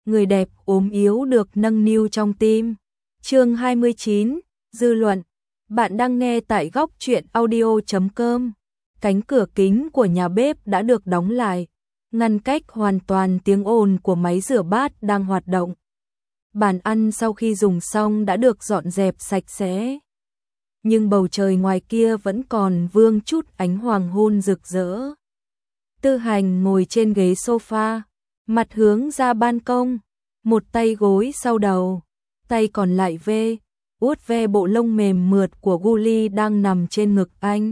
người đẹp ốm yếu được nâng niu trong tim. Chương 29, dư luận. Bạn đang nghe tại góc truyện audio.com. Cánh cửa kính của nhà bếp đã được đóng lại, ngăn cách hoàn toàn tiếng ồn của máy rửa bát đang hoạt động. Bàn ăn sau khi dùng xong đã được dọn dẹp sạch sẽ. Nhưng bầu trời ngoài kia vẫn còn vương chút ánh hoàng hôn rực rỡ. Tư Hành ngồi trên ghế sofa, mặt hướng ra ban công, một tay gối sau đầu, tay còn lại vuốt ve bộ lông mềm mượt của Guli đang nằm trên ngực anh.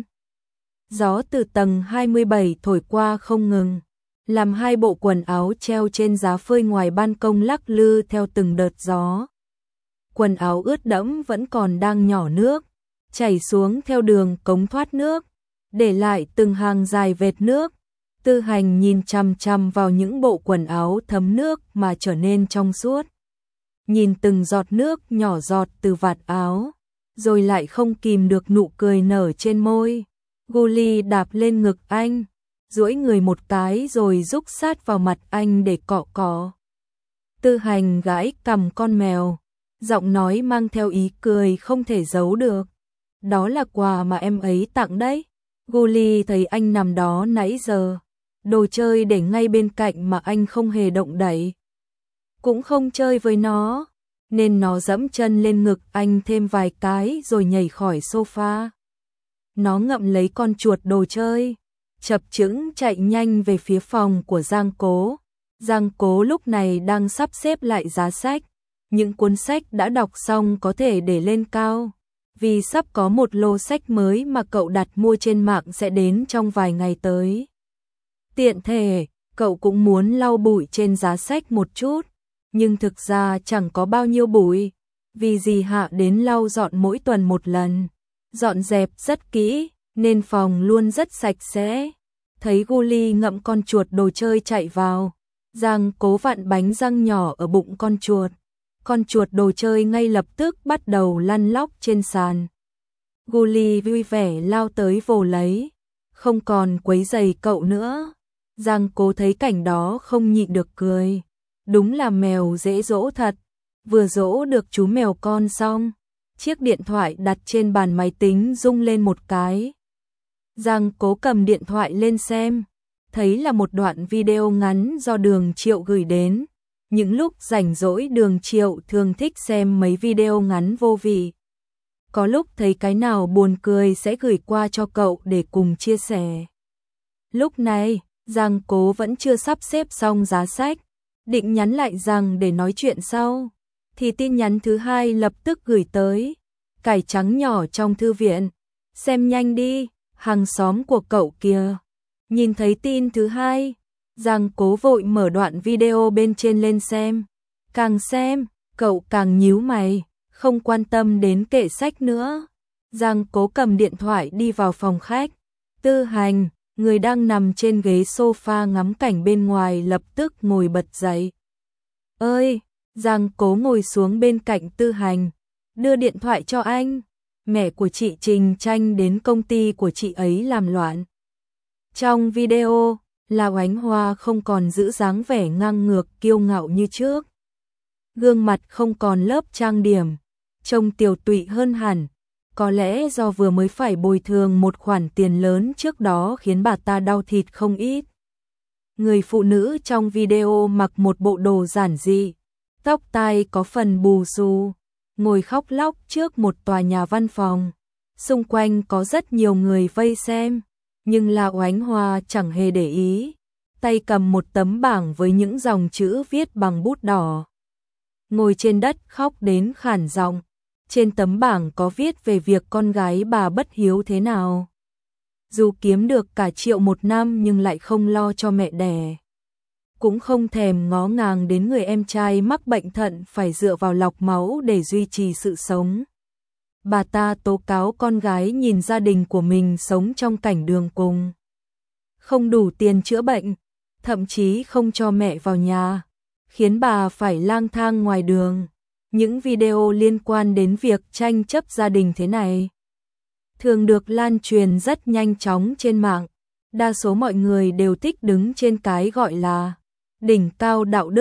Gió từ tầng 27 thổi qua không ngừng, làm hai bộ quần áo treo trên giá phơi ngoài ban công lắc lư theo từng đợt gió. Quần áo ướt đẫm vẫn còn đang nhỏ nước, chảy xuống theo đường cống thoát nước, để lại từng hàng dài vệt nước. Tư Hành nhìn chằm chằm vào những bộ quần áo thấm nước mà trở nên trong suốt. Nhìn từng giọt nước nhỏ giọt từ vạt áo, rồi lại không kìm được nụ cười nở trên môi. Guli đạp lên ngực anh, duỗi người một cái rồi rúc sát vào mặt anh để cọ cọ. Tư Hành gãi cằm con mèo, giọng nói mang theo ý cười không thể giấu được. Đó là quà mà em ấy tặng đấy. Guli thấy anh nằm đó nãy giờ, đồ chơi để ngay bên cạnh mà anh không hề động đậy, cũng không chơi với nó, nên nó dẫm chân lên ngực anh thêm vài cái rồi nhảy khỏi sofa. Nó ngậm lấy con chuột đồ chơi, chập chững chạy nhanh về phía phòng của Giang Cố. Giang Cố lúc này đang sắp xếp lại giá sách. Những cuốn sách đã đọc xong có thể để lên cao, vì sắp có một lô sách mới mà cậu đặt mua trên mạng sẽ đến trong vài ngày tới. Tiện thể, cậu cũng muốn lau bụi trên giá sách một chút, nhưng thực ra chẳng có bao nhiêu bụi, vì dì Hạ đến lau dọn mỗi tuần một lần, dọn dẹp rất kỹ, nên phòng luôn rất sạch sẽ. Thấy Guli ngậm con chuột đồ chơi chạy vào, Giang Cố vặn bánh răng nhỏ ở bụng con chuột đồ chơi ngay lập tức bắt đầu lăn lóc trên sàn. Guli vui vẻ lao tới vồ lấy, không còn quấy rầy cậu nữa. Giang Cố thấy cảnh đó không nhịn được cười, đúng là mèo dễ dỗ thật. Vừa dỗ được chú mèo con xong, chiếc điện thoại đặt trên bàn máy tính rung lên một cái. Giang Cố cầm điện thoại lên xem, thấy là một đoạn video ngắn do Đường Triệu gửi đến. Những lúc rảnh rỗi Đường Triệu thường thích xem mấy video ngắn vô vị. Có lúc thấy cái nào buồn cười sẽ gửi qua cho cậu để cùng chia sẻ. Lúc này, Giang Cố vẫn chưa sắp xếp xong giá sách, định nhắn lại rằng để nói chuyện sau, thì tin nhắn thứ hai lập tức gửi tới. Cải trắng nhỏ trong thư viện, xem nhanh đi, hàng xóm của cậu kìa. Nhìn thấy tin thứ hai, Giang Cố vội mở đoạn video bên trên lên xem. Càng xem, cậu càng nhíu mày, không quan tâm đến kệ sách nữa. Giang Cố cầm điện thoại đi vào phòng khách. Tư Hành, người đang nằm trên ghế sofa ngắm cảnh bên ngoài, lập tức ngồi bật dậy. Ơi, Giang Cố ngồi xuống bên cạnh Tư Hành, đưa điện thoại cho anh. Mẹ của chị Trình Tranh đến công ty của chị ấy làm loạn. Trong video, Lão Ánh Hoa không còn giữ dáng vẻ ngang ngược kiêu ngạo như trước. Gương mặt không còn lớp trang điểm, trông tiều tụy hơn hẳn. Có lẽ do vừa mới phải bồi thường một khoản tiền lớn trước đó khiến bà ta đau thịt không ít. Người phụ nữ trong video mặc một bộ đồ giản dị, tóc tai có phần bù xù, ngồi khóc lóc trước một tòa nhà văn phòng. Xung quanh có rất nhiều người vây xem, nhưng Lão Ánh Hoa chẳng hề để ý, tay cầm một tấm bảng với những dòng chữ viết bằng bút đỏ. Ngồi trên đất khóc đến khản giọng. Trên tấm bảng có viết về việc con gái bà bất hiếu thế nào. Dù kiếm được cả 1 triệu một năm nhưng lại không lo cho mẹ đẻ, cũng không thèm ngó ngàng đến người em trai mắc bệnh thận phải dựa vào lọc máu để duy trì sự sống. Bà ta tố cáo con gái nhìn gia đình của mình sống trong cảnh đường cùng, không đủ tiền chữa bệnh, thậm chí không cho mẹ vào nhà, khiến bà phải lang thang ngoài đường. Những video liên quan đến việc tranh chấp gia đình thế này thường được lan truyền rất nhanh chóng trên mạng. Đa số mọi người đều thích đứng trên cái gọi là đỉnh cao đạo đức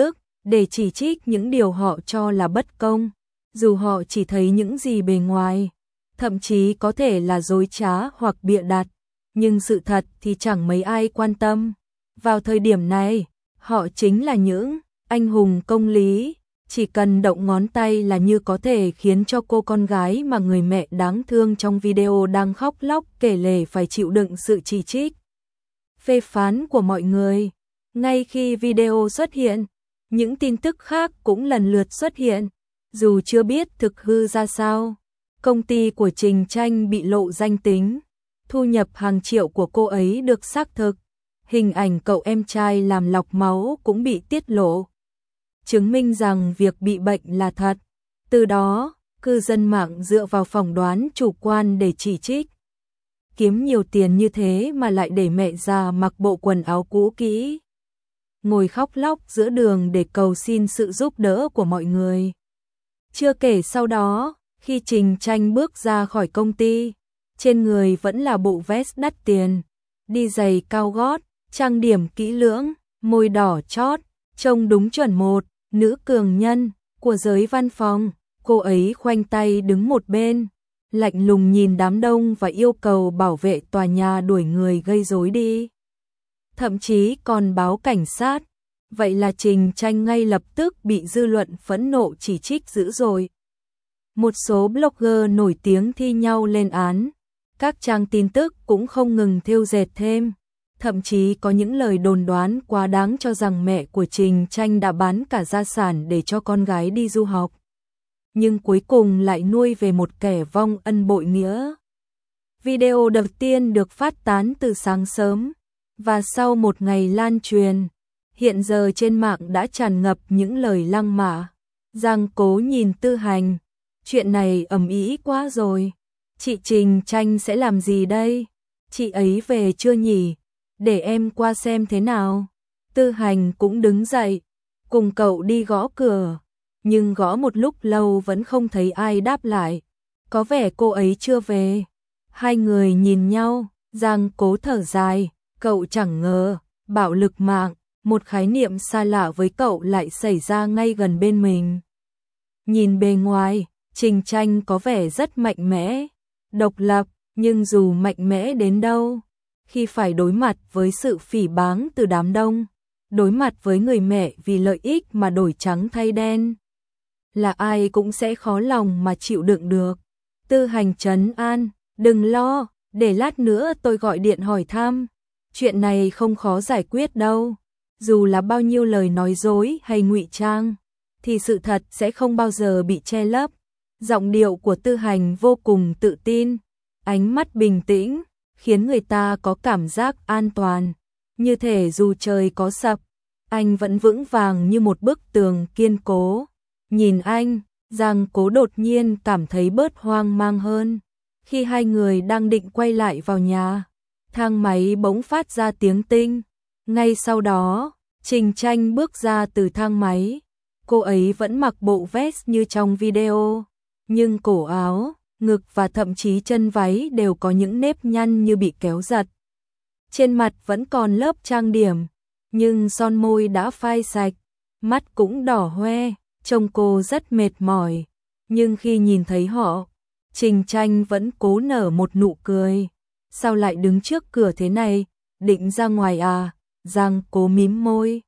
để chỉ trích những điều họ cho là bất công, dù họ chỉ thấy những gì bề ngoài, thậm chí có thể là dối trá hoặc bịa đặt, nhưng sự thật thì chẳng mấy ai quan tâm. Vào thời điểm này, họ chính là những anh hùng công lý, chỉ cần động ngón tay là như có thể khiến cho cô con gái mà người mẹ đáng thương trong video đang khóc lóc kể lể phải chịu đựng sự chỉ trích, phê phán của mọi người. Ngay khi video xuất hiện, những tin tức khác cũng lần lượt xuất hiện, dù chưa biết thực hư ra sao. Công ty của Trình Tranh bị lộ danh tính, thu nhập hàng triệu của cô ấy được xác thực, hình ảnh cậu em trai làm lọc máu cũng bị tiết lộ, chứng minh rằng việc bị bệnh là thật. Từ đó, cư dân mạng dựa vào phỏng đoán chủ quan để chỉ trích. Kiếm nhiều tiền như thế mà lại để mẹ già mặc bộ quần áo cũ kỹ, ngồi khóc lóc giữa đường để cầu xin sự giúp đỡ của mọi người. Chưa kể sau đó, khi Trình Tranh bước ra khỏi công ty, trên người vẫn là bộ vest đắt tiền, đi giày cao gót, trang điểm kỹ lưỡng, môi đỏ chót, trông đúng chuẩn một nữ cường nhân của giới văn phòng. Cô ấy khoanh tay đứng một bên, lạnh lùng nhìn đám đông và yêu cầu bảo vệ tòa nhà đuổi người gây rối đi. Thậm chí còn báo cảnh sát. Vậy là Trình Tranh ngay lập tức bị dư luận phẫn nộ chỉ trích dữ dội. Một số blogger nổi tiếng thi nhau lên án, các trang tin tức cũng không ngừng thêu dệt thêm, thậm chí có những lời đồn đoán quá đáng cho rằng mẹ của Trình Tranh đã bán cả gia sản để cho con gái đi du học, nhưng cuối cùng lại nuôi về một kẻ vong ân bội nghĩa. Video đầu tiên được phát tán từ sáng sớm, và sau một ngày lan truyền, hiện giờ trên mạng đã tràn ngập những lời lăng mạ. Giang Cố nhìn Tư Hành, chuyện này ầm ĩ quá rồi, chị Trình Tranh sẽ làm gì đây? Chị ấy về chưa nhỉ? Để em qua xem thế nào. Tư Hành cũng đứng dậy, cùng cậu đi gõ cửa, nhưng gõ một lúc lâu vẫn không thấy ai đáp lại, có vẻ cô ấy chưa về. Hai người nhìn nhau, Giang Cố thở dài, cậu chẳng ngờ, bạo lực mạng, một khái niệm xa lạ với cậu lại xảy ra ngay gần bên mình. Nhìn bề ngoài, Trình Tranh có vẻ rất mạnh mẽ, độc lập, nhưng dù mạnh mẽ đến đâu, khi phải đối mặt với sự phỉ báng từ đám đông, đối mặt với người mẹ vì lợi ích mà đổi trắng thay đen, là ai cũng sẽ khó lòng mà chịu đựng được. Tư Hành trấn an, đừng lo, để lát nữa tôi gọi điện hỏi thăm, chuyện này không khó giải quyết đâu. Dù là bao nhiêu lời nói dối hay ngụy trang, thì sự thật sẽ không bao giờ bị che lấp. Giọng điệu của Tư Hành vô cùng tự tin, ánh mắt bình tĩnh, khiến người ta có cảm giác an toàn. Như thể dù trời có sập, anh vẫn vững vàng như một bức tường kiên cố. Nhìn anh, Giang Cố đột nhiên cảm thấy bớt hoang mang hơn. Khi hai người đang định quay lại vào nhà, thang máy bỗng phát ra tiếng tinh. Ngay sau đó, Trình Tranh bước ra từ thang máy. Cô ấy vẫn mặc bộ vest như trong video, nhưng cổ áo, ngực và thậm chí chân váy đều có những nếp nhăn như bị kéo giật. Trên mặt vẫn còn lớp trang điểm, nhưng son môi đã phai sạch, mắt cũng đỏ hoe, trông cô rất mệt mỏi. Nhưng khi nhìn thấy họ, Trình Tranh vẫn cố nở một nụ cười. Sao lại đứng trước cửa thế này, định ra ngoài à? Giang Cố mím môi,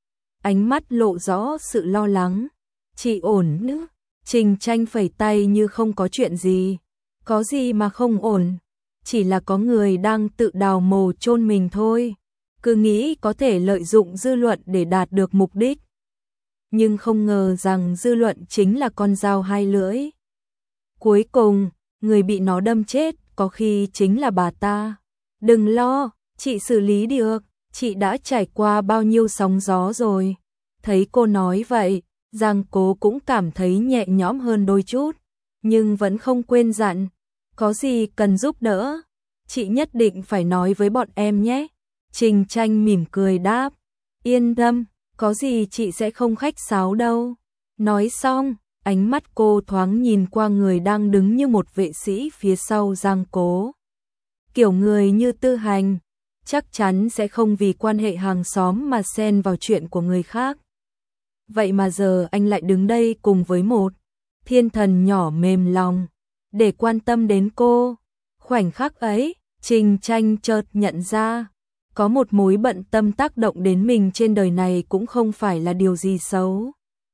ánh mắt lộ rõ sự lo lắng. Chị ổn nữa. Trình Tranh phẩy tay như không có chuyện gì. Có gì mà không ổn, chỉ là có người đang tự đào mồ chôn mình thôi. Cứ nghĩ có thể lợi dụng dư luận để đạt được mục đích, nhưng không ngờ rằng dư luận chính là con dao hai lưỡi. Cuối cùng, người bị nó đâm chết có khi chính là bà ta. Đừng lo, chị xử lý được, chị đã trải qua bao nhiêu sóng gió rồi. Thấy cô nói vậy, Giang Cố cũng cảm thấy nhẹ nhõm hơn đôi chút, nhưng vẫn không quên dặn, có gì cần giúp đỡ, chị nhất định phải nói với bọn em nhé. Trình Tranh mỉm cười đáp, yên tâm, có gì chị sẽ không khách sáo đâu. Nói xong, ánh mắt cô thoáng nhìn qua người đang đứng như một vệ sĩ phía sau Giang Cố. Kiểu người như Tư Hành, chắc chắn sẽ không vì quan hệ hàng xóm mà xen vào chuyện của người khác. vậy mà giờ anh lại đứng đây cùng với một thiên thần nhỏ mềm lòng, để quan tâm đến cô. Khoảnh khắc ấy, Trình Tranh chợt nhận ra, có một mối bận tâm tác động đến mình trên đời này cũng không phải là điều gì xấu.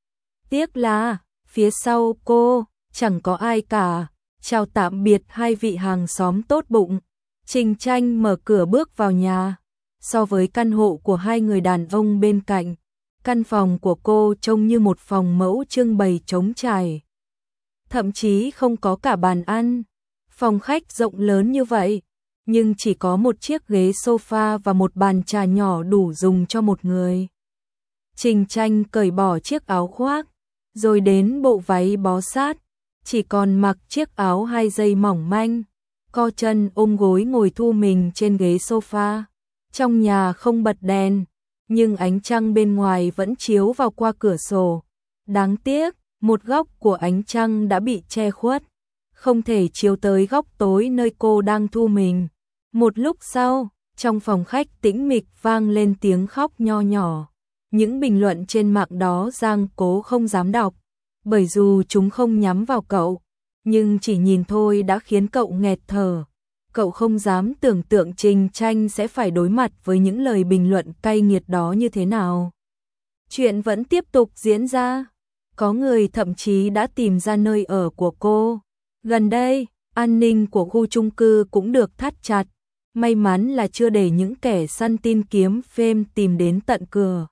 Tiếc là, phía sau cô, chẳng có ai cả. Chào tạm biệt hai vị hàng xóm tốt bụng. Trình Tranh mở cửa bước vào nhà. So với căn hộ của hai người đàn ông bên cạnh, căn phòng của cô trông như một phòng mẫu trưng bày trống trải. Thậm chí không có cả bàn ăn. Phòng khách rộng lớn như vậy, nhưng chỉ có một chiếc ghế sofa và một bàn trà nhỏ đủ dùng cho một người. Trình Tranh cởi bỏ chiếc áo khoác, rồi đến bộ váy bó sát, chỉ còn mặc chiếc áo 2 dây mỏng manh, co chân ôm gối ngồi thu mình trên ghế sofa. Trong nhà không bật đèn, nhưng ánh trăng bên ngoài vẫn chiếu vào qua cửa sổ. Đáng tiếc, một góc của ánh trăng đã bị che khuất, không thể chiếu tới góc tối nơi cô đang thu mình. Một lúc sau, trong phòng khách tĩnh mịch vang lên tiếng khóc nho nhỏ. Những bình luận trên mạng đó Giang Cố không dám đọc, bởi dù chúng không nhắm vào cậu, nhưng chỉ nhìn thôi đã khiến cậu nghẹt thở. Cậu không dám tưởng tượng Trình Tranh sẽ phải đối mặt với những lời bình luận cay nghiệt đó như thế nào. Chuyện vẫn tiếp tục diễn ra. Có người thậm chí đã tìm ra nơi ở của cô. Gần đây, an ninh của khu chung cư cũng được thắt chặt. May mắn là chưa để những kẻ săn tin kiếm phêm tìm đến tận cửa.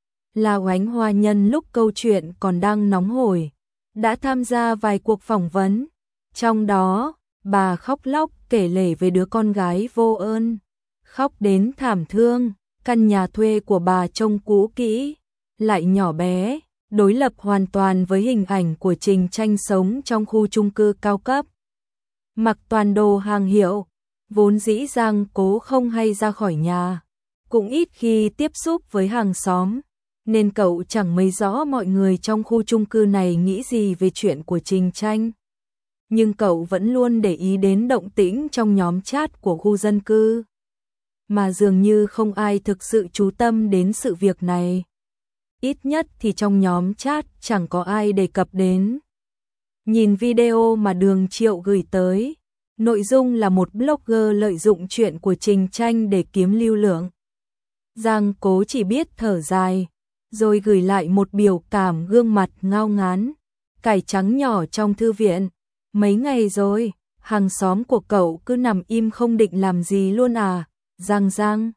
Là Oánh Hoa nhân lúc câu chuyện còn đang nóng hổi, đã tham gia vài cuộc phỏng vấn. Trong đó, bà khóc lóc kể lể về đứa con gái vô ơn. Khóc đến thảm thương, căn nhà thuê của bà trông cũ kỹ, lại nhỏ bé, đối lập hoàn toàn với hình ảnh của Trình Tranh sống trong khu chung cư cao cấp. Mặc toàn đồ hàng hiệu, vốn dĩ Giang Cố không hay ra khỏi nhà, cũng ít khi tiếp xúc với hàng xóm, nên cậu chẳng mấy rõ mọi người trong khu chung cư này nghĩ gì về chuyện của Trình Tranh. Nhưng cậu vẫn luôn để ý đến động tĩnh trong nhóm chat của khu dân cư, mà dường như không ai thực sự chú tâm đến sự việc này. Ít nhất thì trong nhóm chat chẳng có ai đề cập đến. Nhìn video mà Đường Triệu gửi tới, nội dung là một blogger lợi dụng chuyện của Trình Tranh để kiếm lưu lượng. Giang Cố chỉ biết thở dài, rồi gửi lại một biểu cảm gương mặt ngao ngán. Cải trắng nhỏ trong thư viện. Mấy ngày rồi, hàng xóm của cậu cứ nằm im không định làm gì luôn à? Giang.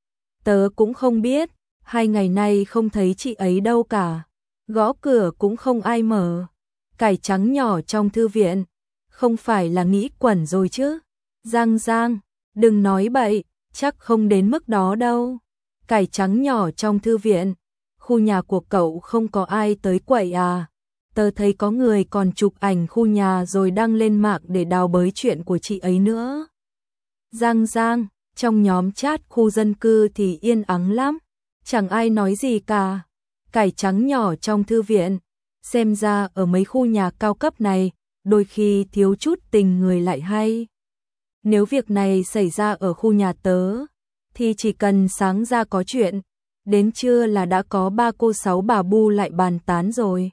Tớ cũng không biết, 2 ngày nay không thấy chị ấy đâu cả. Gõ cửa cũng không ai mở. Cải trắng nhỏ trong thư viện, không phải là nghĩ quẩn rồi chứ? Giang, đừng nói bậy, chắc không đến mức đó đâu. Cải trắng nhỏ trong thư viện, khu nhà của cậu không có ai tới quậy à? Tớ thấy có người còn chụp ảnh khu nhà rồi đăng lên mạng để đào bới chuyện của chị ấy nữa. Giang, trong nhóm chat khu dân cư thì yên ắng lắm, chẳng ai nói gì cả. Cải trắng nhỏ trong thư viện, xem ra ở mấy khu nhà cao cấp này, đôi khi thiếu chút tình người lại hay. Nếu việc này xảy ra ở khu nhà tớ, thì chỉ cần sáng ra có chuyện, đến trưa là đã có 3 cô 6 bà bu lại bàn tán rồi.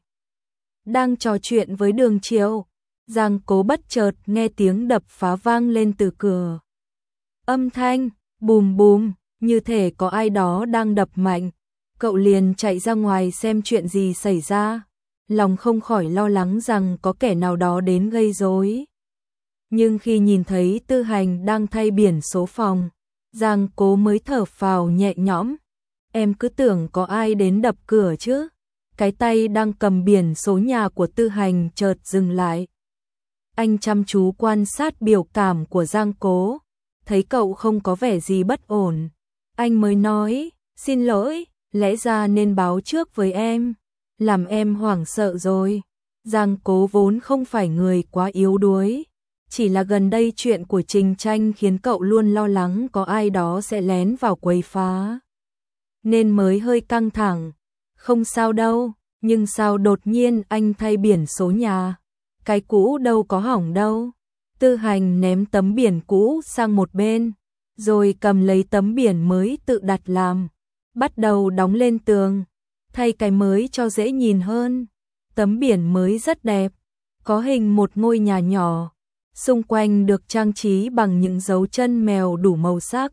Đang trò chuyện với Đường Triệu, Giang Cố bất chợt nghe tiếng đập phá vang lên từ cửa. Âm thanh bùm bùm, như thể có ai đó đang đập mạnh. Cậu liền chạy ra ngoài xem chuyện gì xảy ra, lòng không khỏi lo lắng rằng có kẻ nào đó đến gây rối. Nhưng khi nhìn thấy Tư Hành đang thay biển số phòng, Giang Cố mới thở phào nhẹ nhõm. Em cứ tưởng có ai đến đập cửa chứ. Cái tay đang cầm biển số nhà của Tư Hành chợt dừng lại. Anh chăm chú quan sát biểu cảm của Giang Cố, thấy cậu không có vẻ gì bất ổn. Anh mới nói, xin lỗi, lẽ ra nên báo trước với em, làm em hoảng sợ rồi. Giang Cố vốn không phải người quá yếu đuối, chỉ là gần đây chuyện của Trình Tranh khiến cậu luôn lo lắng có ai đó sẽ lén vào quấy phá, nên mới hơi căng thẳng. Không sao đâu, nhưng sao đột nhiên anh thay biển số nhà? Cái cũ đâu có hỏng đâu. Tư Hành ném tấm biển cũ sang một bên, rồi cầm lấy tấm biển mới tự đặt làm, bắt đầu đóng lên tường. thay cái mới cho dễ nhìn hơn. Tấm biển mới rất đẹp, có hình một ngôi nhà nhỏ, xung quanh được trang trí bằng những dấu chân mèo đủ màu sắc.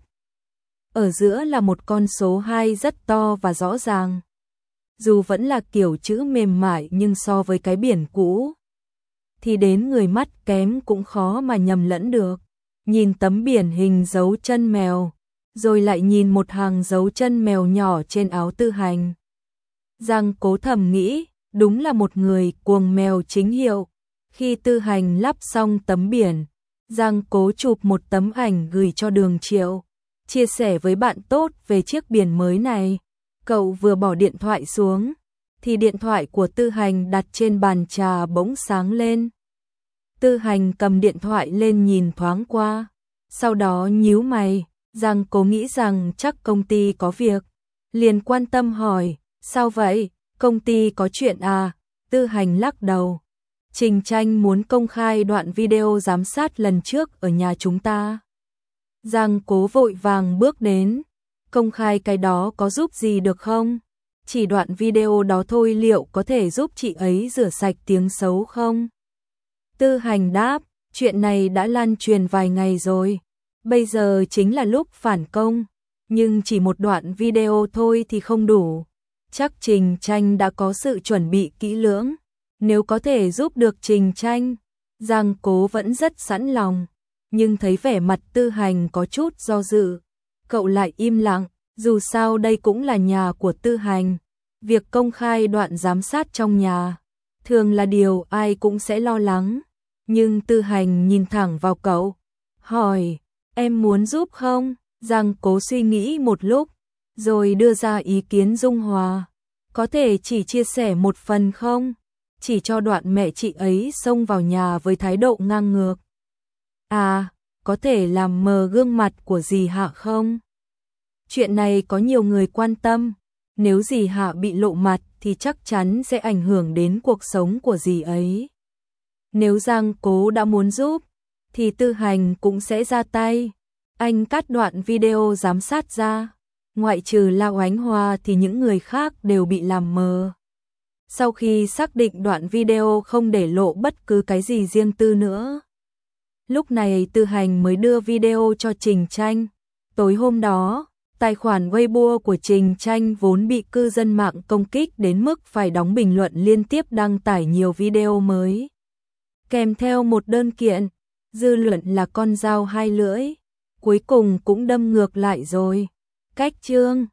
Ở giữa là một con số 2 rất to và rõ ràng. Dù vẫn là kiểu chữ mềm mại nhưng so với cái biển cũ thì đến người mắt kém cũng khó mà nhầm lẫn được. Nhìn tấm biển hình dấu chân mèo, rồi lại nhìn một hàng dấu chân mèo nhỏ trên áo Tư Hành. Giang Cố thầm nghĩ, đúng là một người cuồng mèo chính hiệu. Khi Tư Hành lắp xong tấm biển, Giang Cố chụp một tấm ảnh gửi cho Đường Triệu, chia sẻ với bạn tốt về chiếc biển mới này. Cậu vừa bỏ điện thoại xuống, thì điện thoại của Tư Hành đặt trên bàn trà bỗng sáng lên. Tư Hành cầm điện thoại lên nhìn thoáng qua, sau đó nhíu mày. Giang Cố nghĩ rằng chắc công ty có việc, liền quan tâm hỏi, sao vậy, công ty có chuyện à? Tư Hành lắc đầu. Trình Tranh muốn công khai đoạn video giám sát lần trước ở nhà chúng ta. Giang Cố vội vàng bước đến, công khai cái đó có giúp gì được không? Chỉ đoạn video đó thôi, liệu có thể giúp chị ấy rửa sạch tiếng xấu không? Tư Hành đáp, chuyện này đã lan truyền vài ngày rồi, bây giờ chính là lúc phản công, nhưng chỉ một đoạn video thôi thì không đủ. Chắc Trình Tranh đã có sự chuẩn bị kỹ lưỡng, nếu có thể giúp được Trình Tranh, Giang Cố vẫn rất sẵn lòng, nhưng thấy vẻ mặt Tư Hành có chút do dự, cậu lại im lặng, dù sao đây cũng là nhà của Tư Hành, việc công khai đoạn giám sát trong nhà thường là điều ai cũng sẽ lo lắng, nhưng Tư Hành nhìn thẳng vào cậu, hỏi, em muốn giúp không? Giang Cố suy nghĩ một lúc, rồi đưa ra ý kiến dung hòa, có thể chỉ chia sẻ một phần không? Chỉ cho đoạn mẹ chị ấy xông vào nhà với thái độ ngang ngược. À, có thể làm mờ gương mặt của dì Hạ không? Chuyện này có nhiều người quan tâm, nếu dì Hạ bị lộ mặt thì chắc chắn sẽ ảnh hưởng đến cuộc sống của dì ấy. Nếu Giang Cố đã muốn giúp, thì Tư Hành cũng sẽ ra tay. Anh cắt đoạn video giám sát ra, ngoại trừ Lao Ánh Hoa thì những người khác đều bị làm mờ. Sau khi xác định đoạn video không để lộ bất cứ cái gì riêng tư nữa, lúc này Tư Hành mới đưa video cho Trình Tranh. Tối hôm đó, tài khoản Weibo của Trình Tranh vốn bị cư dân mạng công kích đến mức phải đóng bình luận liên tiếp đăng tải nhiều video mới, kèm theo một đơn kiện. Dư luận là con dao hai lưỡi, cuối cùng cũng đâm ngược lại rồi. Cách chương